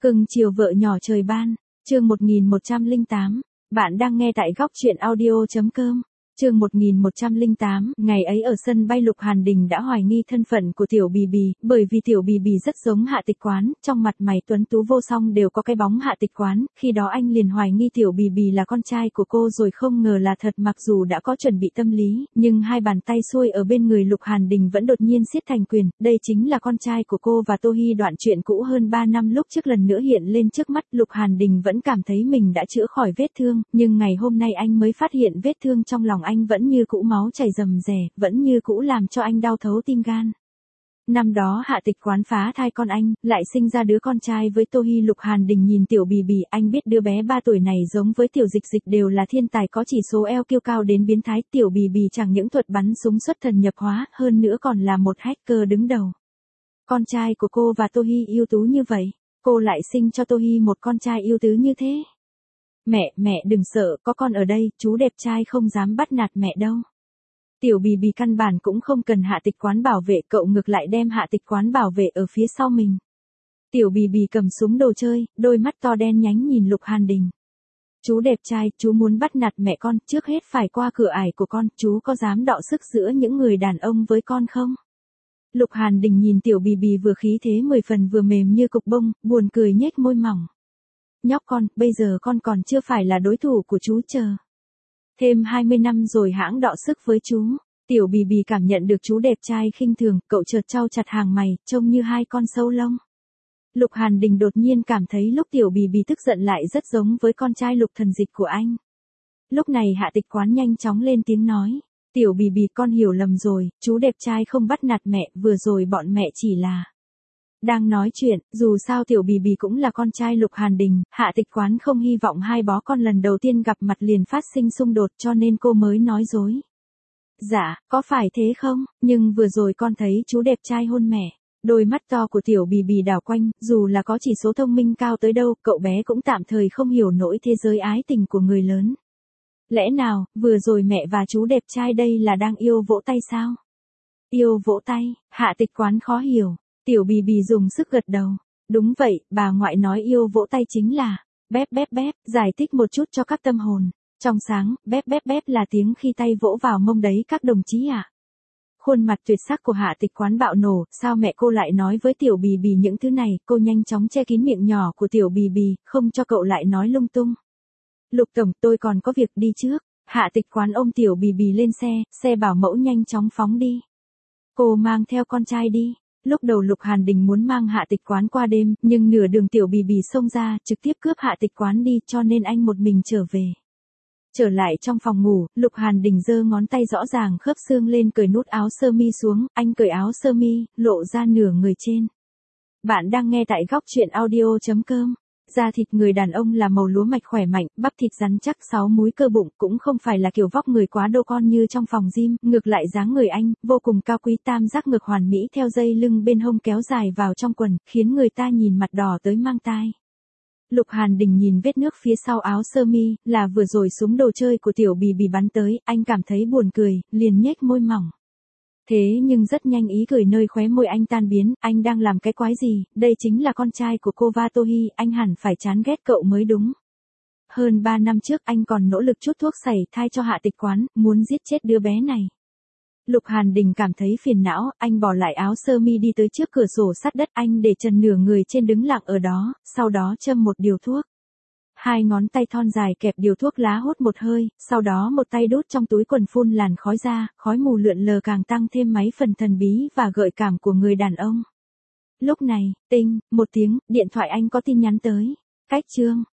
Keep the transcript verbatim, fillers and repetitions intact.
Cưng chiều vợ nhỏ trời ban, chương một nghìn một trăm lẻ tám, bạn đang nghe tại góc truyện audio.com. Chương một nghìn một trăm lẻ tám, ngày ấy ở sân bay Lục Hàn Đình đã hoài nghi thân phận của Tiểu Bì Bì, bởi vì Tiểu Bì Bì rất giống Hạ Tịch Quán, trong mặt mày tuấn tú vô song đều có cái bóng Hạ Tịch Quán, khi đó anh liền hoài nghi Tiểu Bì Bì là con trai của cô rồi không ngờ là thật. Mặc dù đã có chuẩn bị tâm lý, nhưng hai bàn tay xuôi ở bên người Lục Hàn Đình vẫn đột nhiên siết thành quyền, đây chính là con trai của cô và Tô Hi. Đoạn chuyện cũ hơn ba năm lúc trước lần nữa hiện lên trước mắt, Lục Hàn Đình vẫn cảm thấy mình đã chữa khỏi vết thương, nhưng ngày hôm nay anh mới phát hiện vết thương trong lòng anh vẫn như cũ máu chảy rầm rề, vẫn như cũ làm cho anh đau thấu tim gan. Năm đó Hạ Tịch Quán phá thai con anh, lại sinh ra đứa con trai với Tô Hi. Lục Hàn Đình nhìn Tiểu Bì Bì, anh biết đứa bé ba tuổi này giống với Tiểu Dịch Dịch đều là thiên tài có chỉ số eo kiêu cao đến biến thái. Tiểu Bì Bì chẳng những thuật bắn súng xuất thần nhập hóa, hơn nữa còn là một hacker đứng đầu. Con trai của cô và Tô Hi ưu tú như vậy, cô lại sinh cho Tô Hi một con trai ưu tú như thế. Mẹ, mẹ đừng sợ, có con ở đây, chú đẹp trai không dám bắt nạt mẹ đâu. Tiểu Bì Bì căn bản cũng không cần Hạ Tịch Quán bảo vệ, cậu ngược lại đem Hạ Tịch Quán bảo vệ ở phía sau mình. Tiểu Bì Bì cầm súng đồ chơi, đôi mắt to đen nhánh nhìn Lục Hàn Đình. Chú đẹp trai, chú muốn bắt nạt mẹ con, trước hết phải qua cửa ải của con, chú có dám đọ sức giữa những người đàn ông với con không? Lục Hàn Đình nhìn Tiểu Bì Bì vừa khí thế mười phần vừa mềm như cục bông, buồn cười nhếch môi mỏng. Nhóc con, bây giờ con còn chưa phải là đối thủ của chú, chờ thêm hai mươi năm rồi hãng đọ sức với chú. Tiểu Bì Bì cảm nhận được chú đẹp trai khinh thường, cậu chợt chau chặt hàng mày, trông như hai con sâu lông. Lục Hàn Đình đột nhiên cảm thấy lúc Tiểu Bì Bì tức giận lại rất giống với con trai Lục Thần Dịch của anh. Lúc này Hạ Tịch Quán nhanh chóng lên tiếng nói, Tiểu Bì Bì, con hiểu lầm rồi, chú đẹp trai không bắt nạt mẹ, vừa rồi bọn mẹ chỉ là đang nói chuyện. Dù sao Tiểu Bì Bì cũng là con trai Lục Hàn Đình, Hạ Tịch Quán không hy vọng hai bó con lần đầu tiên gặp mặt liền phát sinh xung đột, cho nên cô mới nói dối. Dạ, có phải thế không, nhưng vừa rồi con thấy chú đẹp trai hôn mẹ. Đôi mắt to của Tiểu Bì Bì đảo quanh, dù là có chỉ số thông minh cao tới đâu, cậu bé cũng tạm thời không hiểu nổi thế giới ái tình của người lớn. Lẽ nào, vừa rồi mẹ và chú đẹp trai đây là đang yêu vỗ tay sao? Yêu vỗ tay, Hạ Tịch Quán khó hiểu. Tiểu Bì Bì dùng sức gật đầu. Đúng vậy, bà ngoại nói yêu vỗ tay chính là bép bép bép, giải thích một chút cho các tâm hồn trong sáng, bép bép bép là tiếng khi tay vỗ vào mông đấy các đồng chí ạ. À? Khuôn mặt tuyệt sắc của Hạ Tịch Quán bạo nổ, sao mẹ cô lại nói với Tiểu Bì Bì những thứ này? Cô nhanh chóng che kín miệng nhỏ của Tiểu Bì Bì, không cho cậu lại nói lung tung. Lục tổng, tôi còn có việc đi trước. Hạ Tịch Quán ôm Tiểu Bì Bì lên xe, xe bảo mẫu nhanh chóng phóng đi. Cô mang theo con trai đi. Lúc đầu Lục Hàn Đình muốn mang Hạ Tịch Quán qua đêm, nhưng nửa đường Tiểu Bì Bì xông ra, trực tiếp cướp Hạ Tịch Quán đi, cho nên anh một mình trở về. Trở lại trong phòng ngủ, Lục Hàn Đình giơ ngón tay rõ ràng khớp xương lên cởi nút áo sơ mi xuống, anh cởi áo sơ mi, lộ ra nửa người trên. Bạn đang nghe tại góc truyện audio.com. Da thịt người đàn ông là màu lúa mạch khỏe mạnh, bắp thịt rắn chắc, sáu múi cơ bụng, cũng không phải là kiểu vóc người quá đô con như trong phòng gym, ngược lại dáng người anh vô cùng cao quý, tam giác ngực hoàn mỹ theo dây lưng bên hông kéo dài vào trong quần, khiến người ta nhìn mặt đỏ tới mang tai. Lục Hàn Đình nhìn vết nước phía sau áo sơ mi, là vừa rồi súng đồ chơi của Tiểu Bì Bì bắn tới, anh cảm thấy buồn cười, liền nhếch môi mỏng. Thế nhưng rất nhanh ý cười nơi khóe môi anh tan biến, anh đang làm cái quái gì, đây chính là con trai của cô và Tô Hi, anh hẳn phải chán ghét cậu mới đúng. Hơn ba năm trước anh còn nỗ lực chút thuốc sẩy thai cho Hạ Tịch Quán, muốn giết chết đứa bé này. Lục Hàn Đình cảm thấy phiền não, anh bỏ lại áo sơ mi đi tới trước cửa sổ sát đất, anh để trần nửa người trên đứng lặng ở đó, sau đó châm một điều thuốc. Hai ngón tay thon dài kẹp điều thuốc lá hút một hơi, sau đó một tay đút trong túi quần phun làn khói ra, khói mù lượn lờ càng tăng thêm mấy phần thần bí và gợi cảm của người đàn ông. Lúc này, tinh, một tiếng, điện thoại anh có tin nhắn tới. Cách chương,